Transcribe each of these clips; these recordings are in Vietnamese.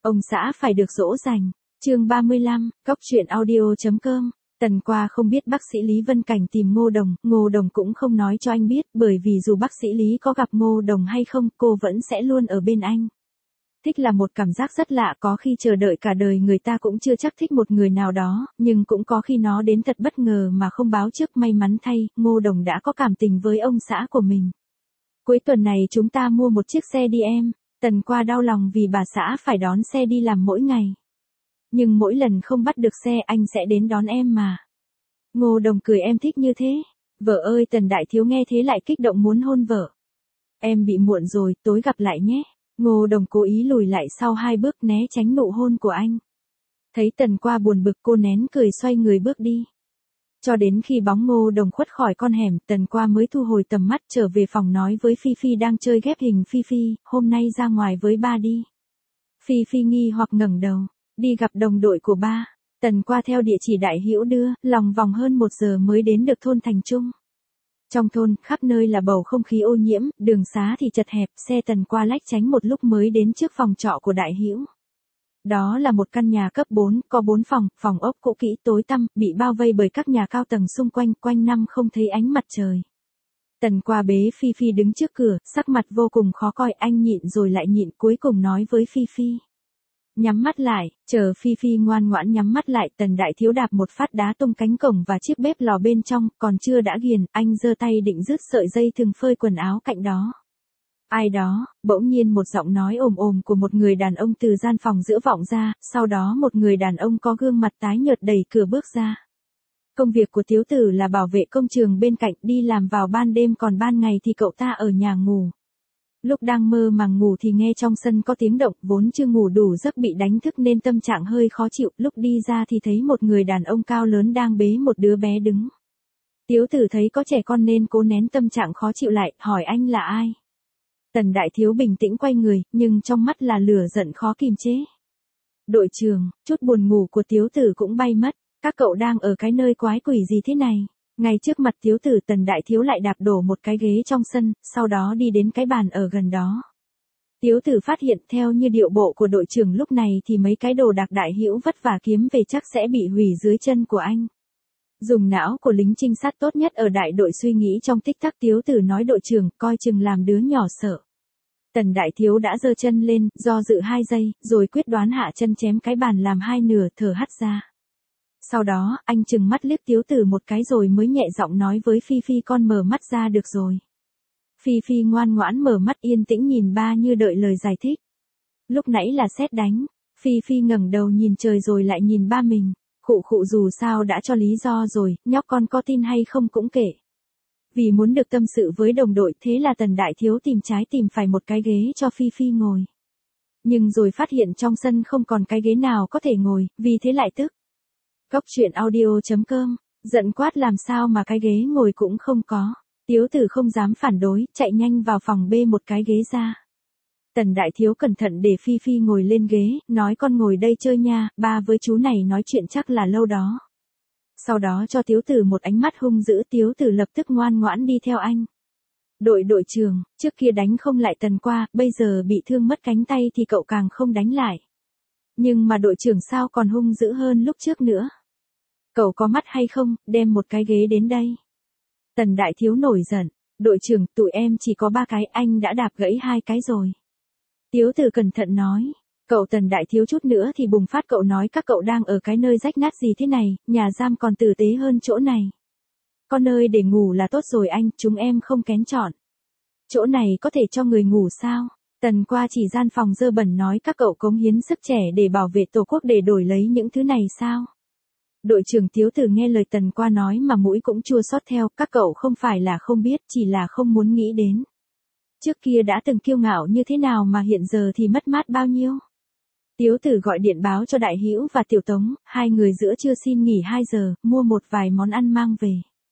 Ông xã phải được dỗ dành. Chương 35, Cóc truyện audio.com. Tần Qua không biết bác sĩ Lý Vân Cảnh tìm Ngô Đồng cũng không nói cho anh biết, bởi vì dù bác sĩ Lý có gặp Ngô Đồng hay không, cô vẫn sẽ luôn ở bên anh. Thích là một cảm giác rất lạ, có khi chờ đợi cả đời người ta cũng chưa chắc thích một người nào đó, nhưng cũng có khi nó đến thật bất ngờ mà không báo trước. May mắn thay, Ngô Đồng đã có cảm tình với ông xã của mình. Cuối tuần này chúng ta mua một chiếc xe đi em. Tần Qua đau lòng vì bà xã phải đón xe đi làm mỗi ngày. Nhưng mỗi lần không bắt được xe anh sẽ đến đón em mà. Ngô Đồng cười, em thích như thế. Vợ ơi, Tần Đại Thiếu nghe thế lại kích động muốn hôn vợ. Em bị muộn rồi, tối gặp lại nhé. Ngô Đồng cố ý lùi lại sau 2 bước né tránh nụ hôn của anh. Thấy Tần Qua buồn bực, cô nén cười xoay người bước đi. Cho đến khi bóng Ngô Đồng khuất khỏi con hẻm, Tần Qua mới thu hồi tầm mắt trở về phòng nói với Phi Phi đang chơi ghép hình. Phi Phi, hôm nay ra ngoài với ba đi. Phi Phi nghi hoặc ngẩng đầu. Đi gặp đồng đội của ba. Tần Qua theo địa chỉ Đại Hữu đưa, lòng vòng hơn 1 giờ mới đến được thôn Thành Trung. Trong thôn, khắp nơi là bầu không khí ô nhiễm, đường xá thì chật hẹp, xe Tần Qua lách tránh một lúc mới đến trước phòng trọ của Đại Hữu. Đó là một căn nhà cấp 4, có 4 phòng, phòng ốc cũ kỹ tối tăm, bị bao vây bởi các nhà cao tầng xung quanh, quanh năm không thấy ánh mặt trời. Tần Qua bế Phi Phi đứng trước cửa, sắc mặt vô cùng khó coi, anh nhịn rồi lại nhịn, cuối cùng nói với Phi Phi. Nhắm mắt lại, chờ Phi Phi ngoan ngoãn nhắm mắt lại. Tần Đại Thiếu đạp một phát đá tung cánh cổng và chiếc bếp lò bên trong, còn chưa đã ghiền, anh giơ tay định rứt sợi dây thừng phơi quần áo cạnh đó. Ai đó, bỗng nhiên một giọng nói ồm ồm của một người đàn ông từ gian phòng giữa vọng ra, sau đó một người đàn ông có gương mặt tái nhợt đẩy cửa bước ra. Công việc của Tiếu Tử là bảo vệ công trường bên cạnh, đi làm vào ban đêm, còn ban ngày thì cậu ta ở nhà ngủ. Lúc đang mơ màng ngủ thì nghe trong sân có tiếng động, vốn chưa ngủ đủ giấc bị đánh thức nên tâm trạng hơi khó chịu, lúc đi ra thì thấy một người đàn ông cao lớn đang bế một đứa bé đứng. Tiếu Tử thấy có trẻ con nên cố nén tâm trạng khó chịu lại, hỏi anh là ai. Tần Đại Thiếu bình tĩnh quay người, nhưng trong mắt là lửa giận khó kìm chế. Đội trưởng, chút buồn ngủ của Tiếu Tử cũng bay mất, các cậu đang ở cái nơi quái quỷ gì thế này? Ngay trước mặt Tiếu Tử, Tần Đại Thiếu lại đạp đổ một cái ghế trong sân, sau đó đi đến cái bàn ở gần đó. Tiếu Tử phát hiện theo như điệu bộ của đội trưởng lúc này thì mấy cái đồ đạc Đại Hữu vất vả kiếm về chắc sẽ bị hủy dưới chân của anh. Dùng não của lính trinh sát tốt nhất ở đại đội suy nghĩ trong tích tắc, Tiếu Tử nói đội trưởng, coi chừng làm đứa nhỏ sợ. Tần Đại Thiếu đã giơ chân lên, do dự 2 giây, rồi quyết đoán hạ chân chém cái bàn làm 2 nửa, thở hắt ra. Sau đó, anh chừng mắt liếc Tiếu Tử một cái rồi mới nhẹ giọng nói với Phi Phi, con mở mắt ra được rồi. Phi Phi ngoan ngoãn mở mắt, yên tĩnh nhìn ba như đợi lời giải thích. Lúc nãy là sét đánh. Phi Phi ngẩng đầu nhìn trời rồi lại nhìn ba mình. Khụ dù sao đã cho lý do rồi, nhóc con có tin hay không cũng kệ. Vì muốn được tâm sự với đồng đội, thế là Tần Đại Thiếu tìm trái tìm phải một cái ghế cho Phi Phi ngồi. Nhưng rồi phát hiện trong sân không còn cái ghế nào có thể ngồi, vì thế lại tức. Cóc truyện audio.com, giận quát làm sao mà cái ghế ngồi cũng không có. Tiếu Tử không dám phản đối, chạy nhanh vào phòng bê một cái ghế ra. Tần Đại Thiếu cẩn thận để Phi Phi ngồi lên ghế, nói con ngồi đây chơi nha, ba với chú này nói chuyện chắc là lâu đó. Sau đó cho Tiếu Tử một ánh mắt hung dữ, Tiếu Tử lập tức ngoan ngoãn đi theo anh. Đội trưởng, trước kia đánh không lại Tần Qua, bây giờ bị thương mất cánh tay thì cậu càng không đánh lại. Nhưng mà đội trưởng sao còn hung dữ hơn lúc trước nữa. Cậu có mắt hay không, đem một cái ghế đến đây. Tần Đại Thiếu nổi giận, đội trưởng, tụi em chỉ có 3 cái, anh đã đạp gãy 2 cái rồi. Tiếu Tử cẩn thận nói, cậu Tần Đại Thiếu chút nữa thì bùng phát, cậu nói các cậu đang ở cái nơi rách nát gì thế này, nhà giam còn tử tế hơn chỗ này. Có nơi để ngủ là tốt rồi anh, chúng em không kén chọn. Chỗ này có thể cho người ngủ sao? Tần Qua chỉ gian phòng dơ bẩn nói các cậu cống hiến sức trẻ để bảo vệ Tổ quốc để đổi lấy những thứ này sao? Đội trưởng Tiếu Tử nghe lời Tần Qua nói mà mũi cũng chua xót theo, các cậu không phải là không biết, chỉ là không muốn nghĩ đến. Trước kia đã từng kiêu ngạo như thế nào mà hiện giờ thì mất mát bao nhiêu? Tiếu Tử gọi điện báo cho Đại Hữu và Tiểu Tống, 2 người giữa trưa xin nghỉ 2 giờ, mua một vài món ăn mang về.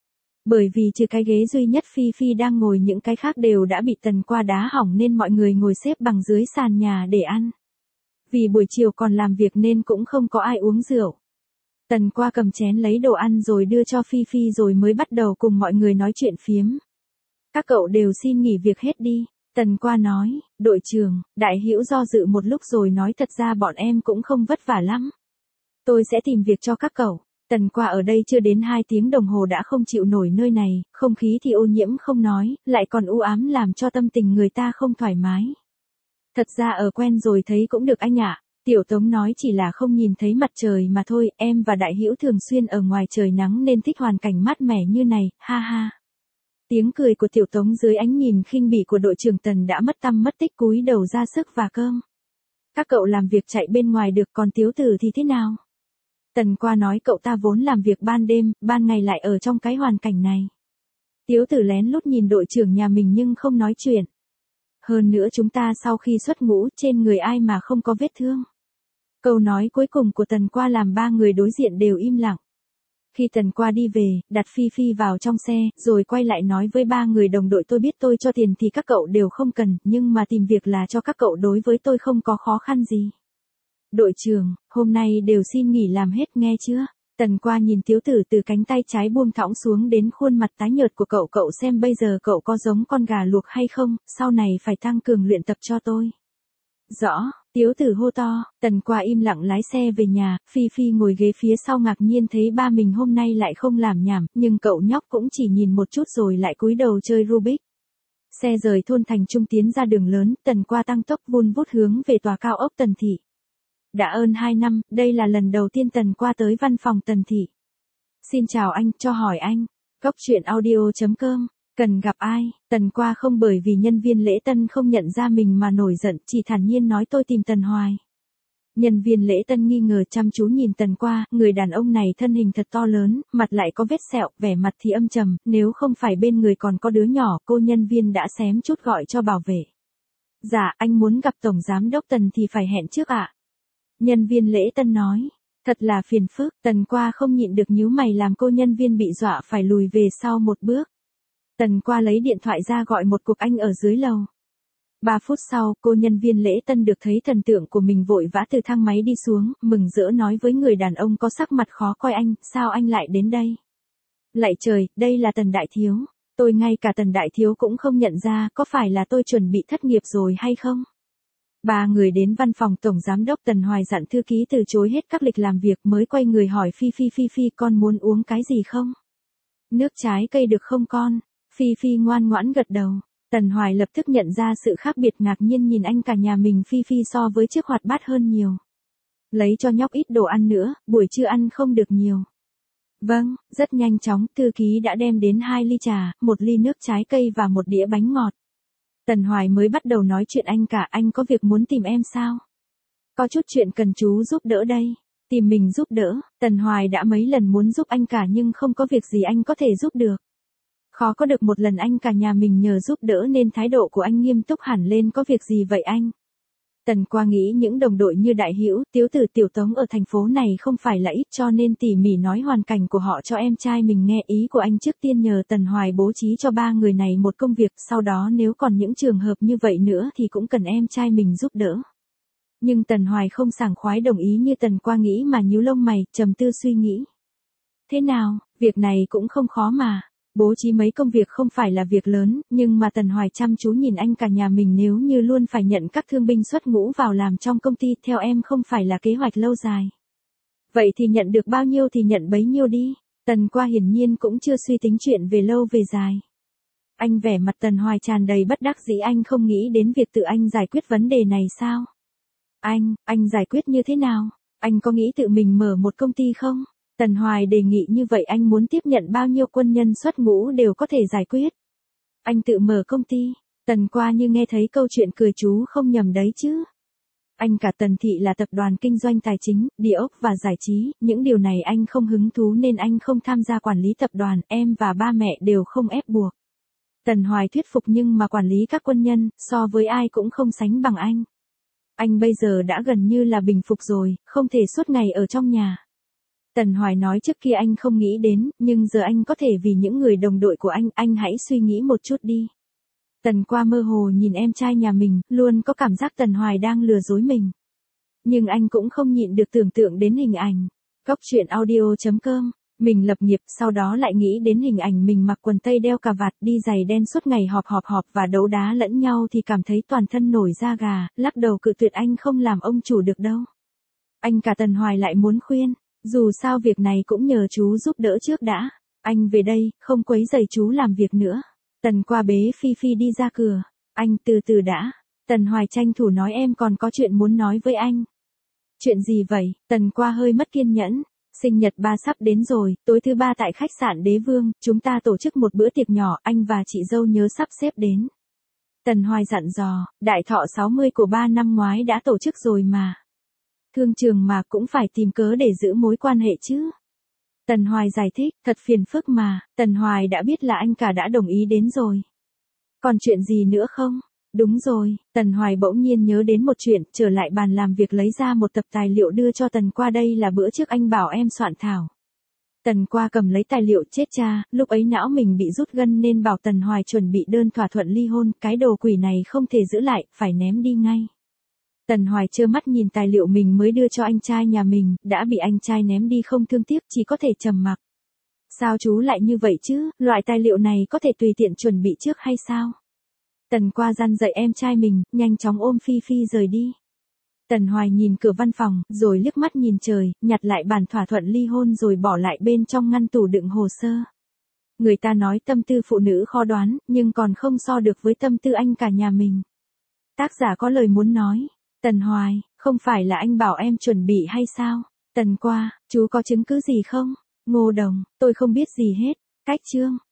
Bởi vì trừ cái ghế duy nhất Phi Phi đang ngồi, những cái khác đều đã bị Tần Qua đá hỏng nên mọi người ngồi xếp bằng dưới sàn nhà để ăn. Vì buổi chiều còn làm việc nên cũng không có ai uống rượu. Tần Qua cầm chén lấy đồ ăn rồi đưa cho Phi Phi rồi mới bắt đầu cùng mọi người nói chuyện phiếm. Các cậu đều xin nghỉ việc hết đi. Tần Qua nói, đội trưởng, Đại Hữu do dự một lúc rồi nói thật ra bọn em cũng không vất vả lắm. Tôi sẽ tìm việc cho các cậu. Tần Qua ở đây chưa đến 2 tiếng đồng hồ đã không chịu nổi nơi này, không khí thì ô nhiễm không nói, lại còn u ám làm cho tâm tình người ta không thoải mái. Thật ra ở quen rồi thấy cũng được anh ạ. Tiểu Tống nói chỉ là không nhìn thấy mặt trời mà thôi, em và Đại Hữu thường xuyên ở ngoài trời nắng nên thích hoàn cảnh mát mẻ như này, ha ha. Tiếng cười của Tiểu Tống dưới ánh nhìn khinh bỉ của đội trưởng Tần đã mất tăm mất tích cúi đầu ra sức và cơm. Các cậu làm việc chạy bên ngoài được còn Tiếu Tử thì thế nào? Tần Qua nói cậu ta vốn làm việc ban đêm, ban ngày lại ở trong cái hoàn cảnh này. Tiếu Tử lén lút nhìn đội trưởng nhà mình nhưng không nói chuyện. Hơn nữa chúng ta sau khi xuất ngũ trên người ai mà không có vết thương. Câu nói cuối cùng của Tần Qua làm 3 người đối diện đều im lặng. Khi Tần Qua đi về, đặt Phi Phi vào trong xe, rồi quay lại nói với 3 người đồng đội tôi biết tôi cho tiền thì các cậu đều không cần, nhưng mà tìm việc là cho các cậu đối với tôi không có khó khăn gì. Đội trưởng, hôm nay đều xin nghỉ làm hết nghe chưa? Tần Qua nhìn Tiếu Tử từ cánh tay trái buông thõng xuống đến khuôn mặt tái nhợt của cậu xem bây giờ cậu có giống con gà luộc hay không, sau này phải tăng cường luyện tập cho tôi. Rõ, Tiếu Tử hô to, Tần Qua im lặng lái xe về nhà, Phi Phi ngồi ghế phía sau ngạc nhiên thấy ba mình hôm nay lại không làm nhảm, nhưng cậu nhóc cũng chỉ nhìn một chút rồi lại cúi đầu chơi Rubik. Xe rời thôn thành trung tiến ra đường lớn, Tần Qua tăng tốc vun vút hướng về tòa cao ốc Tần Thị. Đã hơn 2 năm, đây là lần đầu tiên Tần Qua tới văn phòng Tần Thị. Xin chào anh, cho hỏi anh. Cốc truyện audio.com. Cần gặp ai? Tần Qua không bởi vì nhân viên lễ tân không nhận ra mình mà nổi giận, chỉ thản nhiên nói tôi tìm Tần Hoài. Nhân viên lễ tân nghi ngờ chăm chú nhìn Tần Qua, người đàn ông này thân hình thật to lớn, mặt lại có vết sẹo, vẻ mặt thì âm trầm, nếu không phải bên người còn có đứa nhỏ, cô nhân viên đã xém chút gọi cho bảo vệ. Dạ, anh muốn gặp Tổng Giám đốc Tần thì phải hẹn trước ạ. Nhân viên lễ tân nói. Thật là phiền phức, Tần Qua không nhịn được nhíu mày làm cô nhân viên bị dọa phải lùi về sau một bước. Tần Qua lấy điện thoại ra gọi một cuộc anh ở dưới lầu. 3 phút sau, cô nhân viên lễ tân được thấy thần tượng của mình vội vã từ thang máy đi xuống, mừng rỡ nói với người đàn ông có sắc mặt khó coi anh, sao anh lại đến đây? Lạy trời, đây là Tần Đại Thiếu. Tôi ngay cả Tần Đại Thiếu cũng không nhận ra, có phải là tôi chuẩn bị thất nghiệp rồi hay không? 3 người đến văn phòng Tổng Giám đốc Tần Hoài dặn thư ký từ chối hết các lịch làm việc mới quay người hỏi Phi Phi con muốn uống cái gì không? Nước trái cây được không con? Phi Phi ngoan ngoãn gật đầu. Tần Hoài lập tức nhận ra sự khác biệt ngạc nhiên nhìn anh cả nhà mình Phi Phi so với trước hoạt bát hơn nhiều. Lấy cho nhóc ít đồ ăn nữa, buổi trưa ăn không được nhiều. Vâng, rất nhanh chóng, thư ký đã đem đến 2 ly trà, 1 ly nước trái cây và 1 đĩa bánh ngọt. Tần Hoài mới bắt đầu nói chuyện anh cả, anh có việc muốn tìm em sao? Có chút chuyện cần chú giúp đỡ đây. Tìm mình giúp đỡ, Tần Hoài đã mấy lần muốn giúp anh cả nhưng không có việc gì anh có thể giúp được. Khó có được một lần anh cả nhà mình nhờ giúp đỡ nên thái độ của anh nghiêm túc hẳn lên, có việc gì vậy anh? Tần Qua nghĩ những đồng đội như Đại Hữu, Tiếu Tử, Tiểu Tống ở thành phố này không phải là ít cho nên tỉ mỉ nói hoàn cảnh của họ cho em trai mình nghe. Ý của anh trước tiên nhờ Tần Hoài bố trí cho 3 người này một công việc, sau đó nếu còn những trường hợp như vậy nữa thì cũng cần em trai mình giúp đỡ. Nhưng Tần Hoài không sảng khoái đồng ý như Tần Qua nghĩ mà nhíu lông mày, trầm tư suy nghĩ. Thế nào, việc này cũng không khó mà. Bố trí mấy công việc không phải là việc lớn, nhưng mà Tần Hoài chăm chú nhìn anh cả nhà mình nếu như luôn phải nhận các thương binh xuất ngũ vào làm trong công ty theo em không phải là kế hoạch lâu dài. Vậy thì nhận được bao nhiêu thì nhận bấy nhiêu đi. Tần Qua hiển nhiên cũng chưa suy tính chuyện về lâu về dài. Anh vẻ mặt Tần Hoài tràn đầy bất đắc dĩ, anh không nghĩ đến việc tự anh giải quyết vấn đề này sao? Anh giải quyết như thế nào? Anh có nghĩ tự mình mở một công ty không? Tần Hoài đề nghị như vậy anh muốn tiếp nhận bao nhiêu quân nhân xuất ngũ đều có thể giải quyết. Anh tự mở công ty, Tần Qua như nghe thấy câu chuyện cười chú không nhầm đấy chứ. Anh cả Tần Thị là tập đoàn kinh doanh tài chính, địa ốc và giải trí, những điều này anh không hứng thú nên anh không tham gia quản lý tập đoàn, em và ba mẹ đều không ép buộc. Tần Hoài thuyết phục nhưng mà quản lý các quân nhân, so với ai cũng không sánh bằng anh. Anh bây giờ đã gần như là bình phục rồi, không thể suốt ngày ở trong nhà. Tần Hoài nói trước kia anh không nghĩ đến, nhưng giờ anh có thể vì những người đồng đội của anh hãy suy nghĩ một chút đi. Tần Qua mơ hồ nhìn em trai nhà mình, luôn có cảm giác Tần Hoài đang lừa dối mình. Nhưng anh cũng không nhịn được tưởng tượng đến hình ảnh. Cốc truyện audio.com Mình lập nghiệp, sau đó lại nghĩ đến hình ảnh mình mặc quần tây đeo cà vạt đi giày đen suốt ngày họp và đấu đá lẫn nhau thì cảm thấy toàn thân nổi da gà, lắc đầu cự tuyệt anh không làm ông chủ được đâu. Anh cả Tần Hoài lại muốn khuyên, dù sao việc này cũng nhờ chú giúp đỡ trước đã. Anh về đây, không quấy rầy chú làm việc nữa. Tần qua bế Phi Phi đi ra cửa. Anh từ từ đã. Tần Hoài tranh thủ nói em còn có chuyện muốn nói với anh. Chuyện gì vậy? Tần qua hơi mất kiên nhẫn. Sinh nhật ba sắp đến rồi, tối thứ ba tại khách sạn Đế Vương, chúng ta tổ chức một bữa tiệc nhỏ, anh và chị dâu nhớ sắp xếp đến. Tần Hoài dặn dò, đại thọ 60 của ba năm ngoái đã tổ chức rồi mà. Thương trường mà cũng phải tìm cớ để giữ mối quan hệ chứ. Tần Hoài giải thích, thật phiền phức mà, Tần Hoài đã biết là anh cả đã đồng ý đến rồi. Còn chuyện gì nữa không? Đúng rồi, Tần Hoài bỗng nhiên nhớ đến một chuyện, trở lại bàn làm việc lấy ra một tập tài liệu đưa cho Tần qua, đây là bữa trước anh bảo em soạn thảo. Tần qua cầm lấy tài liệu, chết cha, lúc ấy não mình bị rút gân nên bảo Tần Hoài chuẩn bị đơn thỏa thuận ly hôn, cái đồ quỷ này không thể giữ lại, phải ném đi ngay. Tần Hoài trơ mắt nhìn tài liệu mình mới đưa cho anh trai nhà mình, đã bị anh trai ném đi không thương tiếc, chỉ có thể trầm mặc. Sao chú lại như vậy chứ, loại tài liệu này có thể tùy tiện chuẩn bị trước hay sao? Tần qua răn dạy em trai mình, nhanh chóng ôm Phi Phi rời đi. Tần Hoài nhìn cửa văn phòng, rồi liếc mắt nhìn trời, nhặt lại bản thỏa thuận ly hôn rồi bỏ lại bên trong ngăn tủ đựng hồ sơ. Người ta nói tâm tư phụ nữ khó đoán, nhưng còn không so được với tâm tư anh cả nhà mình. Tác giả có lời muốn nói. Tần Hoài, không phải là anh bảo em chuẩn bị hay sao? Tần qua, chú có chứng cứ gì không? Ngô Đồng, tôi không biết gì hết. Cách chương.